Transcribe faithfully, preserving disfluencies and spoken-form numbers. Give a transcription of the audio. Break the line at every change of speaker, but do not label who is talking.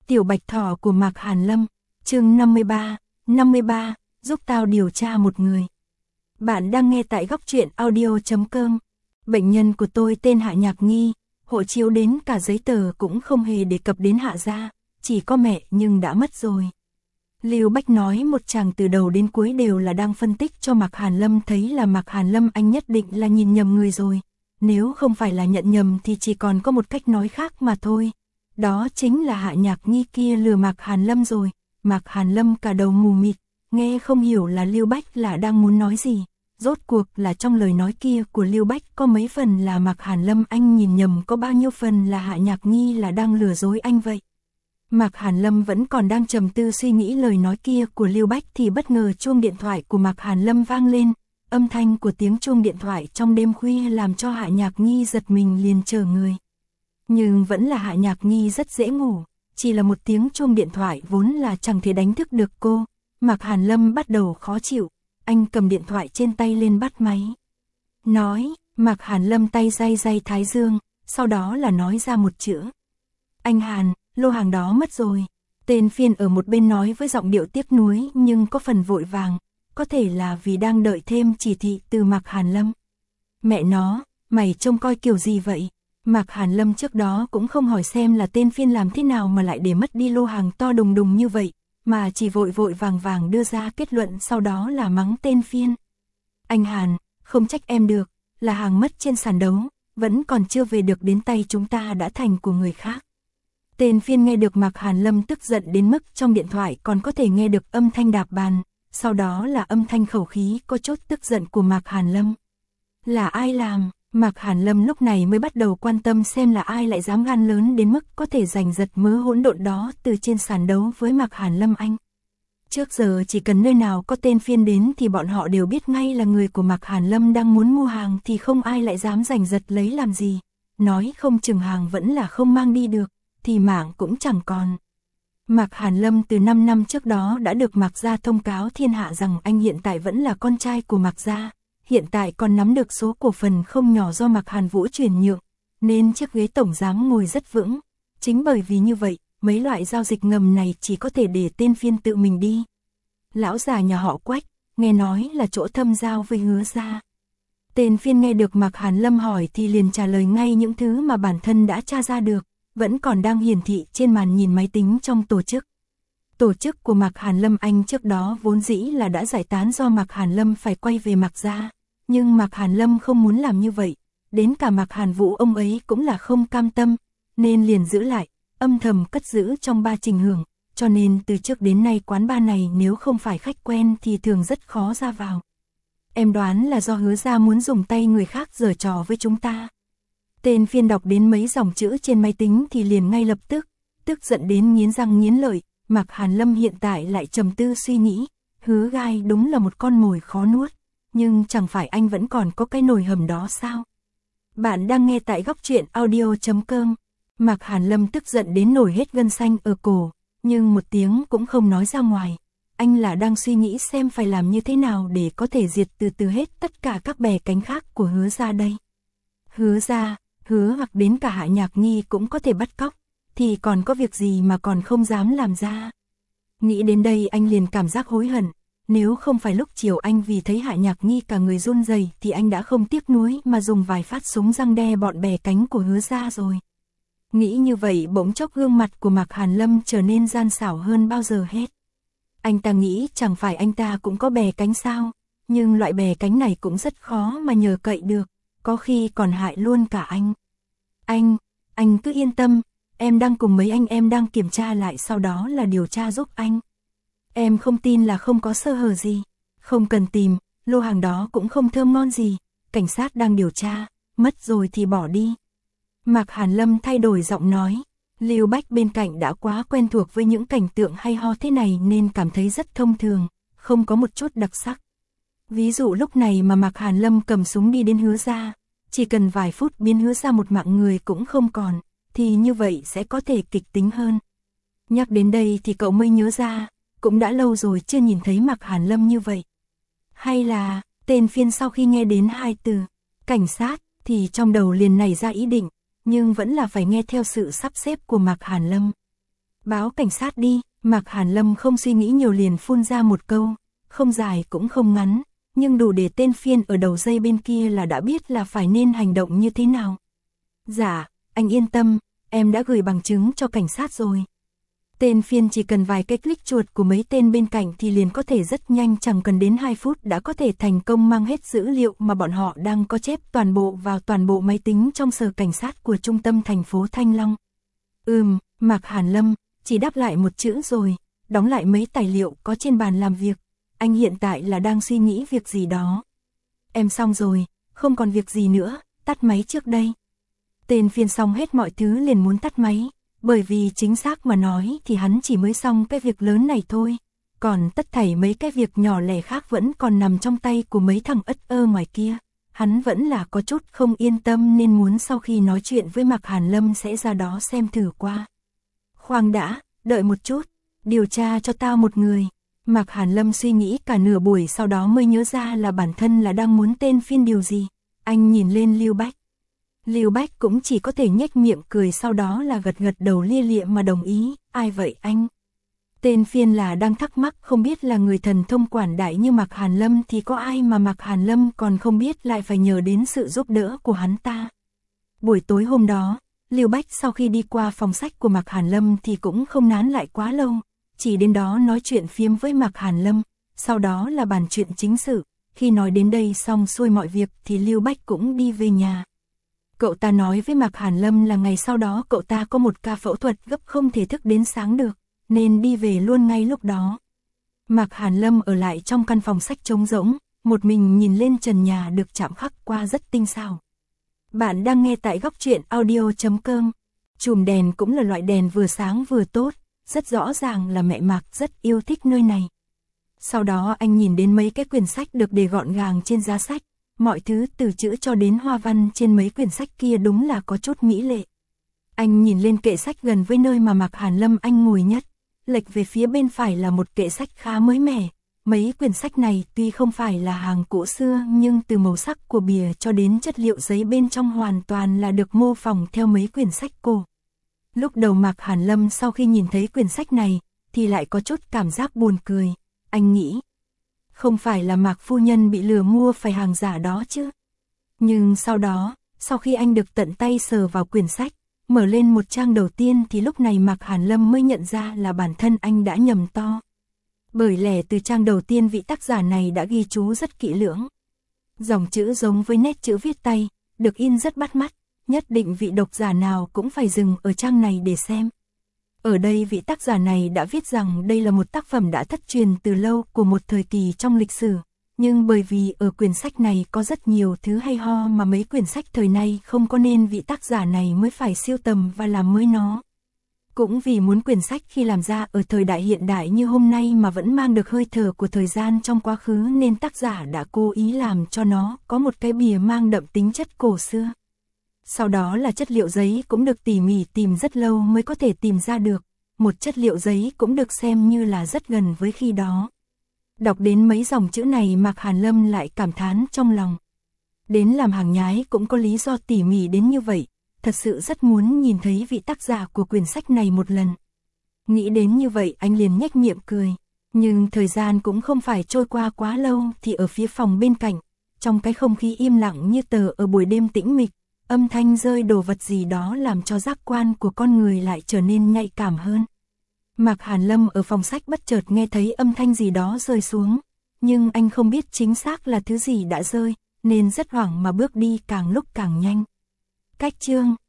Tiểu Bạch Thỏ của Mạc Hàn Lâm, chương năm mươi ba, năm mươi ba, giúp tao điều tra một người. Bạn đang nghe tại góc truyện audio chấm com. Bệnh nhân của tôi tên Hạ Nhạc Nghi, hộ chiếu đến cả giấy tờ cũng không hề đề cập đến Hạ gia, chỉ có mẹ nhưng đã mất rồi. Lưu Bách nói một chàng từ đầu đến cuối đều là đang phân tích cho Mạc Hàn Lâm thấy là Mạc Hàn Lâm anh nhất định là nhìn nhầm người rồi. Nếu không phải là nhận nhầm thì chỉ còn có một cách nói khác mà thôi. Đó chính là Hạ Nhạc Nghi kia lừa Mạc Hàn Lâm rồi. Mạc Hàn Lâm cả đầu mù mịt, nghe không hiểu là Lưu Bách là đang muốn nói gì. Rốt cuộc là trong lời nói kia của Lưu Bách có mấy phần là Mạc Hàn Lâm anh nhìn nhầm, có bao nhiêu phần là Hạ Nhạc Nghi là đang lừa dối anh vậy. Mạc Hàn Lâm vẫn còn đang trầm tư suy nghĩ lời nói kia của Lưu Bách thì bất ngờ chuông điện thoại của Mạc Hàn Lâm vang lên. Âm thanh của tiếng chuông điện thoại trong đêm khuya làm cho Hạ Nhạc Nghi giật mình liền chờ người. Nhưng vẫn là Hạ Nhạc Nghi rất dễ ngủ, chỉ là một tiếng chuông điện thoại vốn là chẳng thể đánh thức được cô. Mạc Hàn Lâm bắt đầu khó chịu, anh cầm điện thoại trên tay lên bắt máy. Nói, Mạc Hàn Lâm tay day day thái dương, sau đó là nói ra một chữ. Anh Hàn, lô hàng đó mất rồi. Tên phiên ở một bên nói với giọng điệu tiếc nuối nhưng có phần vội vàng, có thể là vì đang đợi thêm chỉ thị từ Mạc Hàn Lâm. Mẹ nó, mày trông coi kiểu gì vậy? Mạc Hàn Lâm trước đó cũng không hỏi xem là tên phiên làm thế nào mà lại để mất đi lô hàng to đùng đùng như vậy, mà chỉ vội vội vàng vàng đưa ra kết luận sau đó là mắng tên phiên. Anh Hàn, không trách em được, là hàng mất trên sàn đấu, vẫn còn chưa về được đến tay chúng ta đã thành của người khác. Tên phiên nghe được Mạc Hàn Lâm tức giận đến mức trong điện thoại còn có thể nghe được âm thanh đạp bàn, sau đó là âm thanh khẩu khí có chút tức giận của Mạc Hàn Lâm. Là ai làm? Mạc Hàn Lâm lúc này mới bắt đầu quan tâm xem là ai lại dám gan lớn đến mức có thể giành giật mớ hỗn độn đó từ trên sàn đấu với Mạc Hàn Lâm anh. Trước giờ chỉ cần nơi nào có tên phiên đến thì bọn họ đều biết ngay là người của Mạc Hàn Lâm đang muốn mua hàng thì không ai lại dám giành giật lấy làm gì. Nói không chừng hàng vẫn là không mang đi được, thì mạng cũng chẳng còn. Mạc Hàn Lâm từ năm năm trước đó đã được Mạc gia thông cáo thiên hạ rằng anh hiện tại vẫn là con trai của Mạc gia. Hiện tại còn nắm được số cổ phần không nhỏ do Mạc Hàn Vũ chuyển nhượng, nên chiếc ghế tổng giám ngồi rất vững. Chính bởi vì như vậy, mấy loại giao dịch ngầm này chỉ có thể để tên phiên tự mình đi. Lão già nhà họ Quách, nghe nói là chỗ thâm giao với Hứa gia. Tên phiên nghe được Mạc Hàn Lâm hỏi thì liền trả lời ngay những thứ mà bản thân đã tra ra được, vẫn còn đang hiển thị trên màn nhìn máy tính trong tổ chức. Tổ chức của Mạc Hàn Lâm anh trước đó vốn dĩ là đã giải tán do Mạc Hàn Lâm phải quay về Mạc gia, nhưng Mạc Hàn Lâm không muốn làm như vậy, đến cả Mạc Hàn Vũ ông ấy cũng là không cam tâm, nên liền giữ lại, âm thầm cất giữ trong ba Trình Hưởng, cho nên từ trước đến nay quán bar này nếu không phải khách quen thì thường rất khó ra vào. Em đoán là do Hứa gia muốn dùng tay người khác giở trò với chúng ta. Tên phiên đọc đến mấy dòng chữ trên máy tính thì liền ngay lập tức, tức giận đến nghiến răng nghiến lợi. Mạc Hàn Lâm hiện tại lại trầm tư suy nghĩ, Hứa gai đúng là một con mồi khó nuốt, nhưng chẳng phải anh vẫn còn có cái nồi hầm đó sao? Bạn đang nghe tại góc truyện audio chấm com. Mạc Hàn Lâm tức giận đến nổi hết gân xanh ở cổ, nhưng một tiếng cũng không nói ra ngoài. Anh là đang suy nghĩ xem phải làm như thế nào để có thể diệt từ từ hết tất cả các bè cánh khác của Hứa gia đây. Hứa gia, Hứa hoặc đến cả Hạ Nhạc Nghi cũng có thể bắt cóc, thì còn có việc gì mà còn không dám làm ra. Nghĩ đến đây anh liền cảm giác hối hận, nếu không phải lúc chiều anh vì thấy Hạ Nhạc Nghi cả người run rẩy thì anh đã không tiếc nuối mà dùng vài phát súng răng đe bọn bè cánh của Hứa gia rồi. Nghĩ như vậy bỗng chốc gương mặt của Mạc Hàn Lâm trở nên gian xảo hơn bao giờ hết. Anh ta nghĩ chẳng phải anh ta cũng có bè cánh sao, nhưng loại bè cánh này cũng rất khó mà nhờ cậy được, có khi còn hại luôn cả anh. Anh, anh cứ yên tâm. Em đang cùng mấy anh em đang kiểm tra lại sau đó là điều tra giúp anh. Em không tin là không có sơ hở gì. Không cần tìm, lô hàng đó cũng không thơm ngon gì. Cảnh sát đang điều tra, mất rồi thì bỏ đi. Mạc Hàn Lâm thay đổi giọng nói. Lưu Bách bên cạnh đã quá quen thuộc với những cảnh tượng hay ho thế này nên cảm thấy rất thông thường, không có một chút đặc sắc. Ví dụ lúc này mà Mạc Hàn Lâm cầm súng đi đến Hứa gia, chỉ cần vài phút biến Hứa gia một mạng người cũng không còn, thì như vậy sẽ có thể kịch tính hơn. Nhắc đến đây thì cậu mới nhớ ra, cũng đã lâu rồi chưa nhìn thấy Mạc Hàn Lâm như vậy. Hay là, tên phiên sau khi nghe đến hai từ, cảnh sát, thì trong đầu liền nảy ra ý định, nhưng vẫn là phải nghe theo sự sắp xếp của Mạc Hàn Lâm. Báo cảnh sát đi, Mạc Hàn Lâm không suy nghĩ nhiều liền phun ra một câu, không dài cũng không ngắn, nhưng đủ để tên phiên ở đầu dây bên kia là đã biết là phải nên hành động như thế nào. Dạ, anh yên tâm, em đã gửi bằng chứng cho cảnh sát rồi. Tên phiên chỉ cần vài cái click chuột của mấy tên bên cạnh thì liền có thể rất nhanh, chẳng cần đến hai phút đã có thể thành công mang hết dữ liệu mà bọn họ đang có chép toàn bộ vào toàn bộ máy tính trong sở cảnh sát của trung tâm thành phố Thanh Long. Ừm, Mạc Hàn Lâm chỉ đáp lại một chữ rồi, đóng lại mấy tài liệu có trên bàn làm việc. Anh hiện tại là đang suy nghĩ việc gì đó. Em xong rồi, không còn việc gì nữa, tắt máy trước đây. Tên phiên xong hết mọi thứ liền muốn tắt máy, bởi vì chính xác mà nói thì hắn chỉ mới xong cái việc lớn này thôi. Còn tất thảy mấy cái việc nhỏ lẻ khác vẫn còn nằm trong tay của mấy thằng ất ơ ngoài kia. Hắn vẫn là có chút không yên tâm nên muốn sau khi nói chuyện với Mạc Hàn Lâm sẽ ra đó xem thử qua. Khoan đã, đợi một chút, điều tra cho tao một người. Mạc Hàn Lâm suy nghĩ cả nửa buổi sau đó mới nhớ ra là bản thân là đang muốn tên phiên điều gì. Anh nhìn lên Lưu Bách. Lưu Bách cũng chỉ có thể nhếch miệng cười, sau đó là gật gật đầu lia lịa mà đồng ý. Ai vậy anh? Tên phiên là đang thắc mắc không biết là người thần thông quảng đại như Mạc Hàn Lâm thì có ai mà Mạc Hàn Lâm còn không biết lại phải nhờ đến sự giúp đỡ của hắn ta. Buổi tối hôm đó, Lưu Bách sau khi đi qua phòng sách của Mạc Hàn Lâm thì cũng không nán lại quá lâu, chỉ đến đó nói chuyện phiếm với Mạc Hàn Lâm, sau đó là bàn chuyện chính sự. Khi nói đến đây xong xuôi mọi việc thì Lưu Bách cũng đi về nhà. Cậu ta nói với Mạc Hàn Lâm là ngày sau đó cậu ta có một ca phẫu thuật gấp không thể thức đến sáng được, nên đi về luôn ngay lúc đó. Mạc Hàn Lâm ở lại trong căn phòng sách trống rỗng, một mình nhìn lên trần nhà được chạm khắc qua rất tinh xảo. Bạn đang nghe tại góc truyện audio chấm com. Chùm đèn cũng là loại đèn vừa sáng vừa tốt, rất rõ ràng là mẹ Mạc rất yêu thích nơi này. Sau đó anh nhìn đến mấy cái quyển sách được để gọn gàng trên giá sách, mọi thứ từ chữ cho đến hoa văn trên mấy quyển sách kia đúng là có chút mỹ lệ. Anh nhìn lên kệ sách gần với nơi mà Mạc Hàn Lâm anh ngồi nhất, lệch về phía bên phải là một kệ sách khá mới mẻ. Mấy quyển sách này tuy không phải là hàng cũ xưa nhưng từ màu sắc của bìa cho đến chất liệu giấy bên trong hoàn toàn là được mô phỏng theo mấy quyển sách cổ. Lúc đầu Mạc Hàn Lâm sau khi nhìn thấy quyển sách này thì lại có chút cảm giác buồn cười. Anh nghĩ, không phải là Mạc phu nhân bị lừa mua phải hàng giả đó chứ. Nhưng sau đó, sau khi anh được tận tay sờ vào quyển sách, mở lên một trang đầu tiên thì lúc này Mạc Hàn Lâm mới nhận ra là bản thân anh đã nhầm to. Bởi lẽ từ trang đầu tiên vị tác giả này đã ghi chú rất kỹ lưỡng. Dòng chữ giống với nét chữ viết tay, được in rất bắt mắt, nhất định vị độc giả nào cũng phải dừng ở trang này để xem. Ở đây vị tác giả này đã viết rằng đây là một tác phẩm đã thất truyền từ lâu của một thời kỳ trong lịch sử, nhưng bởi vì ở quyển sách này có rất nhiều thứ hay ho mà mấy quyển sách thời nay không có nên vị tác giả này mới phải siêu tầm và làm mới nó. Cũng vì muốn quyển sách khi làm ra ở thời đại hiện đại như hôm nay mà vẫn mang được hơi thở của thời gian trong quá khứ nên tác giả đã cố ý làm cho nó có một cái bìa mang đậm tính chất cổ xưa. Sau đó là chất liệu giấy cũng được tỉ mỉ tìm rất lâu mới có thể tìm ra được, một chất liệu giấy cũng được xem như là rất gần với khi đó. Đọc đến mấy dòng chữ này Mạc Hàn Lâm lại cảm thán trong lòng. Đến làm hàng nhái cũng có lý do tỉ mỉ đến như vậy, thật sự rất muốn nhìn thấy vị tác giả của quyển sách này một lần. Nghĩ đến như vậy anh liền nhếch miệng cười, nhưng thời gian cũng không phải trôi qua quá lâu thì ở phía phòng bên cạnh, trong cái không khí im lặng như tờ ở buổi đêm tĩnh mịch, âm thanh rơi đồ vật gì đó làm cho giác quan của con người lại trở nên nhạy cảm hơn. Mạc Hàn Lâm ở phòng sách bất chợt nghe thấy âm thanh gì đó rơi xuống, nhưng anh không biết chính xác là thứ gì đã rơi, nên rất hoảng mà bước đi càng lúc càng nhanh. Cách chương